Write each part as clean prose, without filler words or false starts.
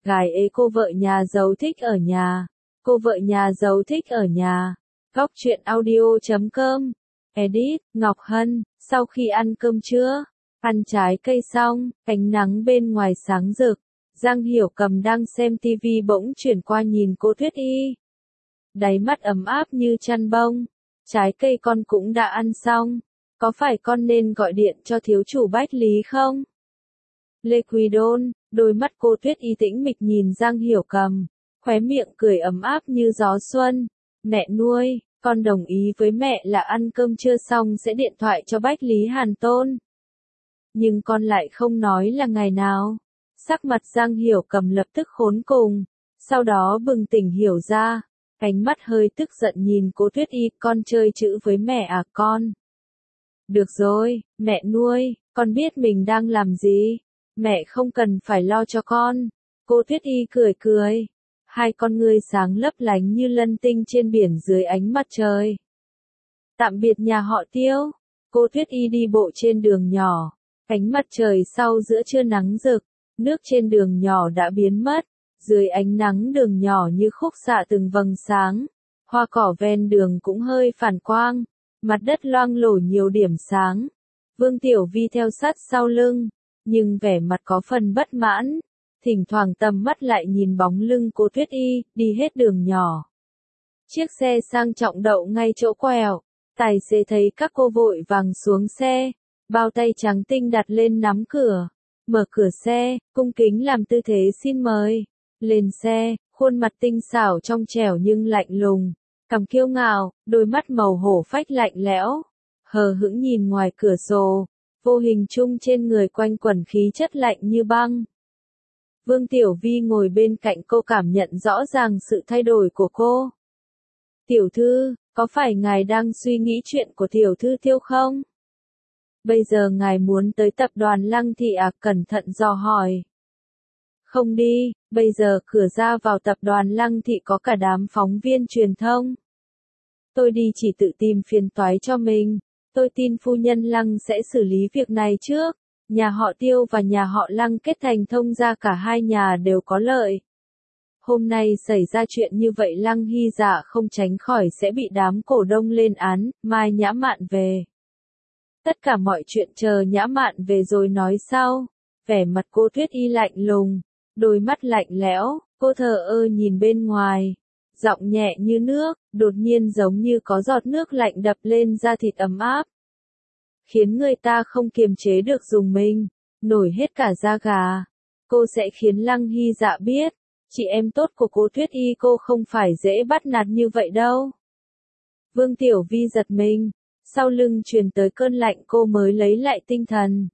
Gái ế cô vợ nhà giàu thích ở nhà. Cô vợ nhà giàu thích ở nhà. Góc truyện audio.com. Edit, Ngọc Hân. Sau khi ăn cơm trưa, ăn trái cây xong, ánh nắng bên ngoài sáng rực. Giang Hiểu Cầm đang xem tivi bỗng chuyển qua nhìn cô Tuyết Y. Đáy mắt ấm áp như chăn bông. Trái cây con cũng đã ăn xong. Có phải con nên gọi điện cho thiếu chủ Bách Lý không? Lê Quý Đôn, đôi mắt cô Tuyết Y tĩnh mịch nhìn Giang Hiểu Cầm, khóe miệng cười ấm áp như gió xuân. Mẹ nuôi, con đồng ý với mẹ là ăn cơm trưa xong sẽ điện thoại cho Bách Lý Hàn Tôn. Nhưng con lại không nói là ngày nào. Sắc mặt Giang Hiểu Cầm lập tức khốn cùng, sau đó bừng tỉnh hiểu ra, ánh mắt hơi tức giận nhìn cô Tuyết Y, con chơi chữ với mẹ à con? Được rồi, mẹ nuôi, con biết mình đang làm gì, mẹ không cần phải lo cho con. Cô Tuyết Y cười cười, hai con ngươi sáng lấp lánh như lân tinh trên biển dưới ánh mặt trời. Tạm biệt nhà họ Tiêu, cô Tuyết Y đi bộ trên đường nhỏ, ánh mặt trời sau giữa trưa nắng rực, nước trên đường nhỏ đã biến mất, dưới ánh nắng đường nhỏ như khúc xạ từng vầng sáng, hoa cỏ ven đường cũng hơi phản quang. Mặt đất loang lổ nhiều điểm sáng. Vương Tiểu Vi theo sát sau lưng, nhưng vẻ mặt có phần bất mãn, thỉnh thoảng tầm mắt lại nhìn bóng lưng cô Tuyết Y, đi hết đường nhỏ. Chiếc xe sang trọng đậu ngay chỗ quẹo, tài xế thấy các cô vội vàng xuống xe, bao tay trắng tinh đặt lên nắm cửa, mở cửa xe, cung kính làm tư thế xin mời. Lên xe, khuôn mặt tinh xảo trong trẻo nhưng lạnh lùng. Cằm kiêu ngạo, đôi mắt màu hổ phách lạnh lẽo, hờ hững nhìn ngoài cửa sổ, vô hình chung trên người quanh quẩn khí chất lạnh như băng. Vương Tiểu Vi ngồi bên cạnh cô cảm nhận rõ ràng sự thay đổi của cô. Tiểu thư, có phải ngài đang suy nghĩ chuyện của tiểu thư Tiêu không? Bây giờ ngài muốn tới tập đoàn Lăng Thị à? Cẩn thận dò hỏi. Không đi, bây giờ cửa ra vào tập đoàn Lăng Thị có cả đám phóng viên truyền thông. Tôi đi chỉ tự tìm phiền toái cho mình, tôi tin phu nhân Lăng sẽ xử lý việc này trước, nhà họ Tiêu và nhà họ Lăng kết thành thông ra cả hai nhà đều có lợi. Hôm nay xảy ra chuyện như vậy Lăng Hy Dạ không tránh khỏi sẽ bị đám cổ đông lên án, mai Nhã Mạn về. Tất cả mọi chuyện chờ Nhã Mạn về rồi nói sau. Vẻ mặt cô Tuyết Y lạnh lùng, đôi mắt lạnh lẽo, cô thờ ơ nhìn bên ngoài. Giọng nhẹ như nước, đột nhiên giống như có giọt nước lạnh đập lên da thịt ấm áp. Khiến người ta không kiềm chế được dùng mình, nổi hết cả da gà. Cô sẽ khiến Lăng Hy Dạ biết, chị em tốt của cô Tuyết Y cô không phải dễ bắt nạt như vậy đâu. Vương Tiểu Vi giật mình, sau lưng truyền tới cơn lạnh cô mới lấy lại tinh thần.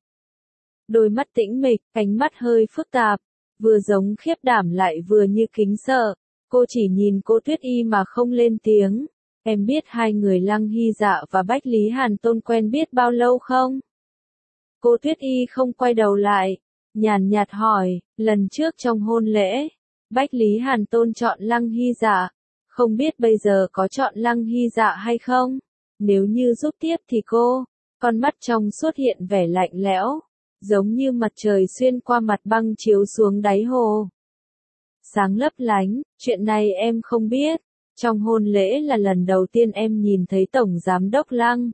Đôi mắt tĩnh mịch, ánh mắt hơi phức tạp, vừa giống khiếp đảm lại vừa như kính sợ. Cô chỉ nhìn cô Tuyết Y mà không lên tiếng. Em biết hai người Lăng Hy Dạ và Bách Lý Hàn Tôn quen biết bao lâu không? Cô Tuyết Y không quay đầu lại, nhàn nhạt hỏi, lần trước trong hôn lễ, Bách Lý Hàn Tôn chọn Lăng Hy Dạ, không biết bây giờ có chọn Lăng Hy Dạ hay không? Nếu như giúp tiếp thì cô, con mắt trong suốt hiện vẻ lạnh lẽo, giống như mặt trời xuyên qua mặt băng chiếu xuống đáy hồ. Sáng lấp lánh, chuyện này em không biết, trong hôn lễ là lần đầu tiên em nhìn thấy Tổng Giám đốc Lăng.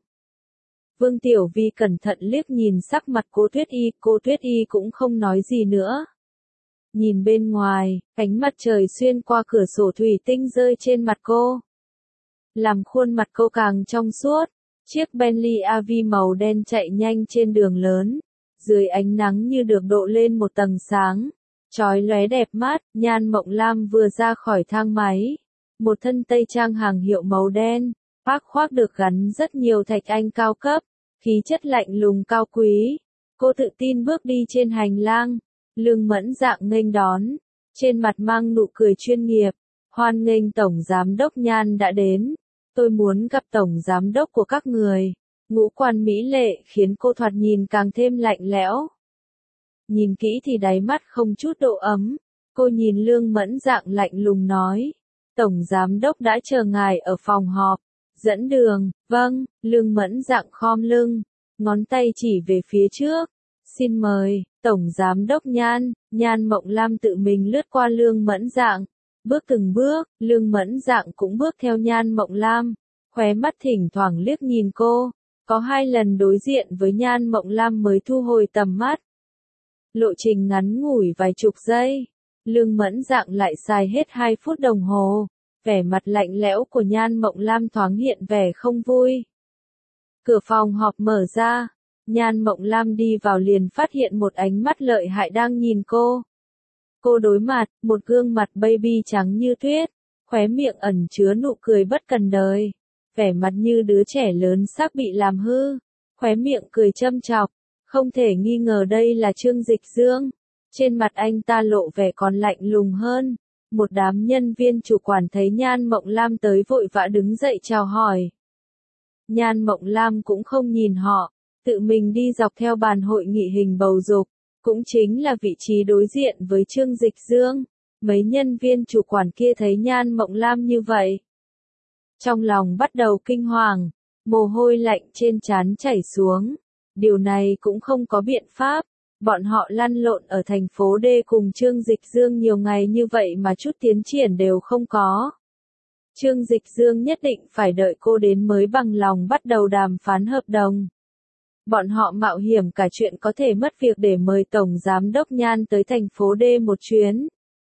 Vương Tiểu Vi cẩn thận liếc nhìn sắc mặt cô Tuyết Y cũng không nói gì nữa. Nhìn bên ngoài, ánh mặt trời xuyên qua cửa sổ thủy tinh rơi trên mặt cô. Làm khuôn mặt cô càng trong suốt, chiếc Bentley AV màu đen chạy nhanh trên đường lớn, dưới ánh nắng như được độ lên một tầng sáng. Chói lóe đẹp mắt, Nhan Mộng Lam vừa ra khỏi thang máy. Một thân tây trang hàng hiệu màu đen, khoác được gắn rất nhiều thạch anh cao cấp, khí chất lạnh lùng cao quý. Cô tự tin bước đi trên hành lang, Lương Mẫn Dạng nghênh đón, trên mặt mang nụ cười chuyên nghiệp. Hoan nghênh Tổng Giám đốc Nhan đã đến. Tôi muốn gặp Tổng Giám đốc của các người. Ngũ quan mỹ lệ khiến cô thoạt nhìn càng thêm lạnh lẽo. Nhìn kỹ thì đáy mắt không chút độ ấm. Cô nhìn Lương Mẫn Dạng lạnh lùng nói. Tổng Giám đốc đã chờ ngài ở phòng họp. Dẫn đường, vâng, Lương Mẫn Dạng khom lưng. Ngón tay chỉ về phía trước. Xin mời, Tổng Giám đốc Nhan, Nhan Mộng Lam tự mình lướt qua Lương Mẫn Dạng. Bước từng bước, Lương Mẫn Dạng cũng bước theo Nhan Mộng Lam, khóe mắt thỉnh thoảng liếc nhìn cô. Có 2 lần đối diện với Nhan Mộng Lam mới thu hồi tầm mắt. Lộ trình ngắn ngủi vài chục giây, Lương Mẫn Dạng lại xài hết 2 phút đồng hồ. Vẻ mặt lạnh lẽo của Nhan Mộng Lam thoáng hiện vẻ không vui. Cửa phòng họp mở ra, Nhan Mộng Lam đi vào liền phát hiện một ánh mắt lợi hại đang nhìn cô. Cô đối mặt, một gương mặt baby trắng như tuyết, khóe miệng ẩn chứa nụ cười bất cần đời. Vẻ mặt như đứa trẻ lớn sắp bị làm hư, khóe miệng cười châm chọc, không thể nghi ngờ đây là Trương Dịch Dương. Trên mặt anh ta lộ vẻ còn lạnh lùng hơn. Một đám nhân viên chủ quản thấy Nhan Mộng Lam tới vội vã đứng dậy chào hỏi. Nhan Mộng Lam cũng không nhìn họ, tự mình đi dọc theo bàn hội nghị hình bầu dục, cũng chính là vị trí đối diện với Trương Dịch Dương. Mấy nhân viên chủ quản kia thấy Nhan Mộng Lam như vậy, trong lòng bắt đầu kinh hoàng, mồ hôi lạnh trên trán chảy xuống. Điều này cũng không có biện pháp, bọn họ lăn lộn ở thành phố D cùng Trương Dịch Dương nhiều ngày như vậy mà chút tiến triển đều không có. Trương Dịch Dương nhất định phải đợi cô đến mới bằng lòng bắt đầu đàm phán hợp đồng. Bọn họ mạo hiểm cả chuyện có thể mất việc để mời Tổng Giám đốc Nhan tới thành phố D một chuyến.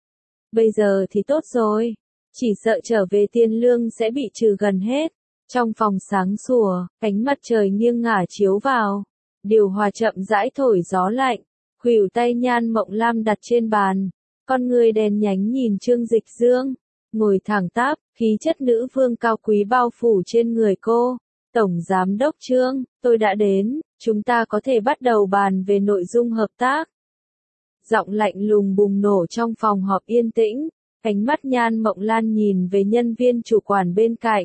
Bây giờ thì tốt rồi, chỉ sợ trở về tiền lương sẽ bị trừ gần hết. Trong phòng sáng sủa, ánh mặt trời nghiêng ngả chiếu vào, điều hòa chậm rãi thổi gió lạnh, khuỷu tay Nhan Mộng Lam đặt trên bàn, con người đèn nhánh nhìn Trương Dịch Dương, ngồi thẳng tắp, khí chất nữ vương cao quý bao phủ trên người cô. Tổng Giám đốc Trương, tôi đã đến, chúng ta có thể bắt đầu bàn về nội dung hợp tác. Giọng lạnh lùng bùng nổ trong phòng họp yên tĩnh, ánh mắt Nhan Mộng Lam nhìn về nhân viên chủ quản bên cạnh.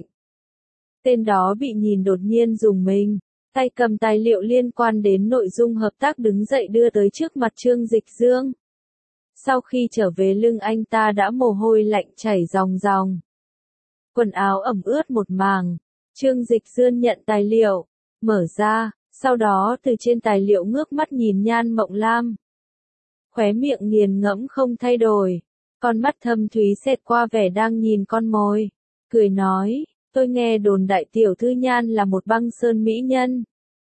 Tên đó bị nhìn đột nhiên rùng mình, tay cầm tài liệu liên quan đến nội dung hợp tác đứng dậy đưa tới trước mặt Trương Dịch Dương. Sau khi trở về lưng anh ta đã mồ hôi lạnh chảy ròng ròng. Quần áo ẩm ướt một màng. Trương Dịch Dương nhận tài liệu, mở ra, sau đó từ trên tài liệu ngước mắt nhìn Nhan Mộng Lam. Khóe miệng nghiền ngẫm không thay đổi, con mắt thâm thúy xẹt qua vẻ đang nhìn con mồi, cười nói, tôi nghe đồn đại tiểu thư Nhan là một băng sơn mỹ nhân.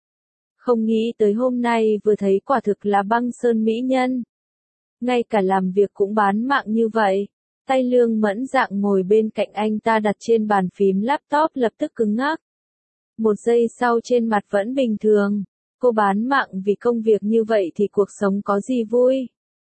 Không nghĩ tới hôm nay vừa thấy quả thực là băng sơn mỹ nhân. Ngay cả làm việc cũng bán mạng như vậy. Tay Lương Mẫn Dạng ngồi bên cạnh anh ta đặt trên bàn phím laptop lập tức cứng ngắc. Một giây sau trên mặt vẫn bình thường. Cô bán mạng vì công việc như vậy thì cuộc sống có gì vui.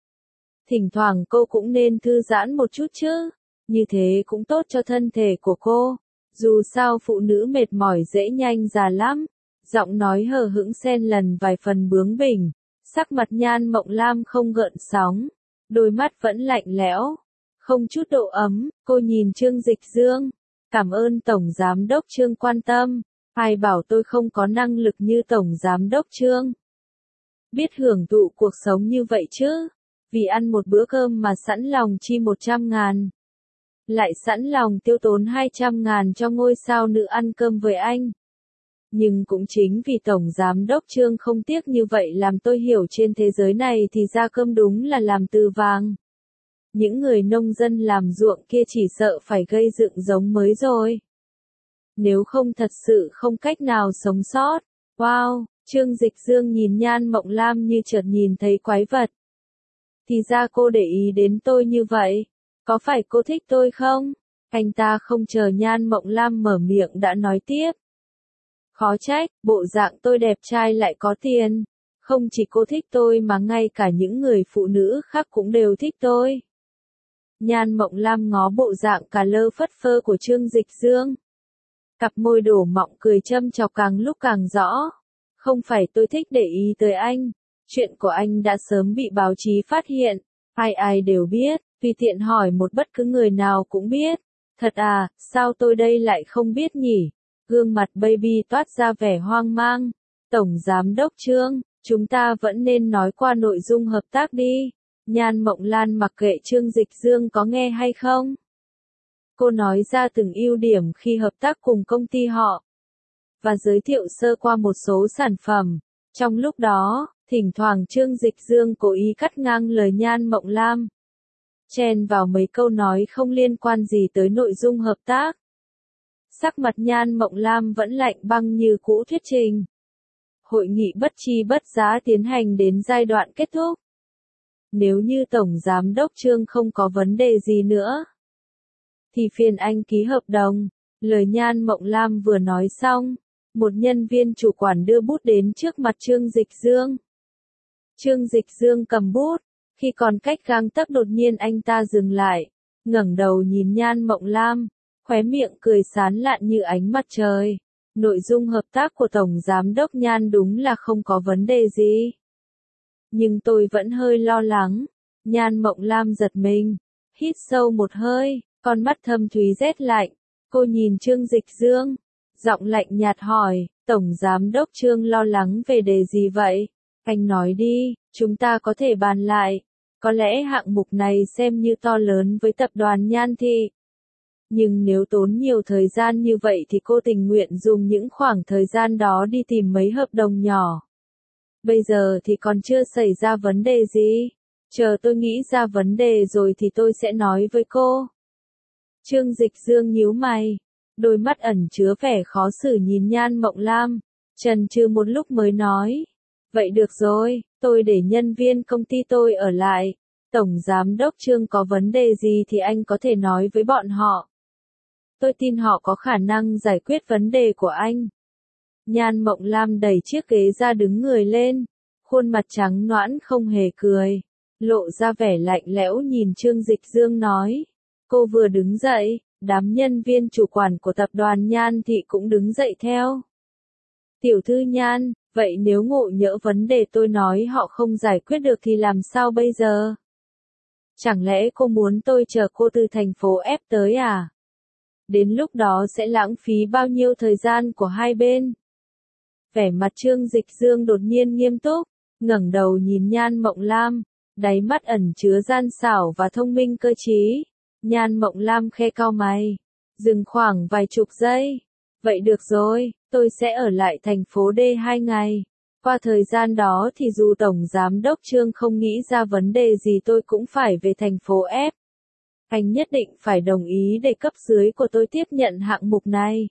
Thỉnh thoảng cô cũng nên thư giãn một chút chứ. Như thế cũng tốt cho thân thể của cô. Dù sao phụ nữ mệt mỏi dễ nhanh già lắm. Giọng nói hờ hững xen lần vài phần bướng bỉnh. Sắc mặt Nhan Mộng Lam không gợn sóng. Đôi mắt vẫn lạnh lẽo. Không chút độ ấm, cô nhìn Trương Dịch Dương. Cảm ơn Tổng Giám đốc Trương quan tâm. Ai bảo tôi không có năng lực như Tổng Giám đốc Trương. Biết hưởng thụ cuộc sống như vậy chứ. Vì ăn một bữa cơm mà sẵn lòng chi 100.000. Lại sẵn lòng tiêu tốn 200.000 cho ngôi sao nữ ăn cơm với anh. Nhưng cũng chính vì Tổng Giám đốc Trương không tiếc như vậy làm tôi hiểu trên thế giới này thì ra cơm đúng là làm từ vàng. Những người nông dân làm ruộng kia chỉ sợ phải gây dựng giống mới rồi. Nếu không thật sự không cách nào sống sót. Wow, Trương Dịch Dương nhìn Nhan Mộng Lam như chợt nhìn thấy quái vật. Thì ra cô để ý đến tôi như vậy. Có phải cô thích tôi không? Anh ta không chờ Nhan Mộng Lam mở miệng đã nói tiếp. Khó trách, bộ dạng tôi đẹp trai lại có tiền. Không chỉ cô thích tôi mà ngay cả những người phụ nữ khác cũng đều thích tôi. Nhan Mộng Lam ngó bộ dạng cà lơ phất phơ của Trương Dịch Dương. Cặp môi đổ mọng cười châm chọc càng lúc càng rõ. Không phải tôi thích để ý tới anh. Chuyện của anh đã sớm bị báo chí phát hiện. Ai ai đều biết, tùy tiện hỏi một bất cứ người nào cũng biết. Thật à, sao tôi đây lại không biết nhỉ? Gương mặt baby toát ra vẻ hoang mang. Tổng Giám đốc Trương, chúng ta vẫn nên nói qua nội dung hợp tác đi. Nhan Mộng Lam mặc kệ Trương Dịch Dương có nghe hay không. Cô nói ra từng ưu điểm khi hợp tác cùng công ty họ. Và giới thiệu sơ qua một số sản phẩm. Trong lúc đó, Thỉnh thoảng Trương Dịch Dương cố ý cắt ngang lời Nhan Mộng Lam, chen vào mấy câu nói không liên quan gì tới nội dung hợp tác. Sắc mặt Nhan Mộng Lam vẫn lạnh băng như cũ thuyết trình. Hội nghị bất chi bất giá tiến hành đến giai đoạn kết thúc. Nếu như Tổng Giám đốc Trương không có vấn đề gì nữa, thì phiền anh ký hợp đồng. Lời Nhan Mộng Lam vừa nói xong, một nhân viên chủ quản đưa bút đến trước mặt Trương Dịch Dương. Trương Dịch Dương cầm bút, khi còn cách gang tấc đột nhiên anh ta dừng lại, ngẩng đầu nhìn Nhan Mộng Lam, khóe miệng cười sán lạn như ánh mặt trời. Nội dung hợp tác của Tổng Giám đốc Nhan đúng là không có vấn đề gì. Nhưng tôi vẫn hơi lo lắng. Nhan Mộng Lam giật mình, hít sâu một hơi, con mắt thâm thúy rét lạnh. Cô nhìn Trương Dịch Dương, giọng lạnh nhạt hỏi, Tổng Giám đốc Trương lo lắng về đề gì vậy? Anh nói đi, chúng ta có thể bàn lại. Có lẽ hạng mục này xem như to lớn với tập đoàn Nhan Thị. Nhưng nếu tốn nhiều thời gian như vậy thì cô tình nguyện dùng những khoảng thời gian đó đi tìm mấy hợp đồng nhỏ. Bây giờ thì còn chưa xảy ra vấn đề gì. Chờ tôi nghĩ ra vấn đề rồi thì tôi sẽ nói với cô. Trương Dịch Dương nhíu mày, đôi mắt ẩn chứa vẻ khó xử nhìn Nhan Mộng Lam, chần chừ một lúc mới nói. Vậy được rồi, tôi để nhân viên công ty tôi ở lại. Tổng Giám đốc Trương có vấn đề gì thì anh có thể nói với bọn họ. Tôi tin họ có khả năng giải quyết vấn đề của anh. Nhan Mộng Lam đẩy chiếc ghế ra đứng người lên, khuôn mặt trắng nõn không hề cười, lộ ra vẻ lạnh lẽo nhìn Trương Dịch Dương nói. Cô vừa đứng dậy, đám nhân viên chủ quản của tập đoàn Nhan Thị cũng đứng dậy theo. Tiểu thư Nhan, vậy nếu ngộ nhỡ vấn đề tôi nói họ không giải quyết được thì làm sao bây giờ? Chẳng lẽ cô muốn tôi chờ cô từ thành phố F tới à? Đến lúc đó sẽ lãng phí bao nhiêu thời gian của hai bên? Vẻ mặt Trương Dịch Dương đột nhiên nghiêm túc, ngẩng đầu nhìn Nhan Mộng Lam, đáy mắt ẩn chứa gian xảo và thông minh cơ trí. Nhan Mộng Lam khe cau mày, dừng khoảng vài chục giây. Vậy được rồi, tôi sẽ ở lại thành phố D 2 ngày. Qua thời gian đó thì dù Tổng Giám đốc Trương không nghĩ ra vấn đề gì tôi cũng phải về thành phố F. Anh nhất định phải đồng ý để cấp dưới của tôi tiếp nhận hạng mục này.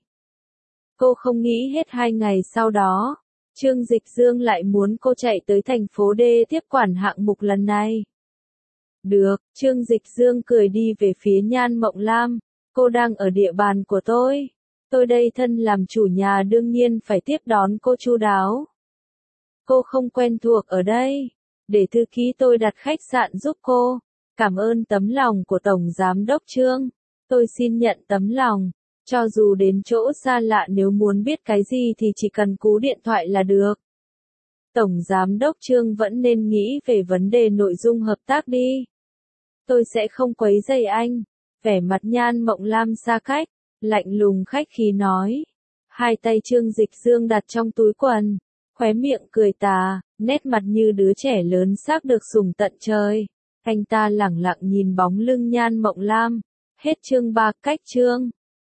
Cô không nghĩ hết 2 ngày sau đó, Trương Dịch Dương lại muốn cô chạy tới thành phố D tiếp quản hạng mục lần này. Được, Trương Dịch Dương cười đi về phía Nhan Mộng Lam. Cô đang ở địa bàn của tôi. Tôi đây thân làm chủ nhà đương nhiên phải tiếp đón cô chu đáo. Cô không quen thuộc ở đây. Để thư ký tôi đặt khách sạn giúp cô. Cảm ơn tấm lòng của Tổng Giám đốc Trương. Tôi xin nhận tấm lòng. Cho dù đến chỗ xa lạ nếu muốn biết cái gì thì chỉ cần cú điện thoại là được. Tổng Giám đốc Trương vẫn nên nghĩ về vấn đề nội dung hợp tác đi. Tôi sẽ không quấy rầy anh. Vẻ mặt Nhan Mộng Lam xa cách, lạnh lùng khách khí nói. Hai tay Trương Dịch Dương đặt trong túi quần, khóe miệng cười tà, nét mặt như đứa trẻ lớn xác được sủng tận trời. Anh ta lẳng lặng nhìn bóng lưng Nhan Mộng Lam. Hết chương 3 cách chương.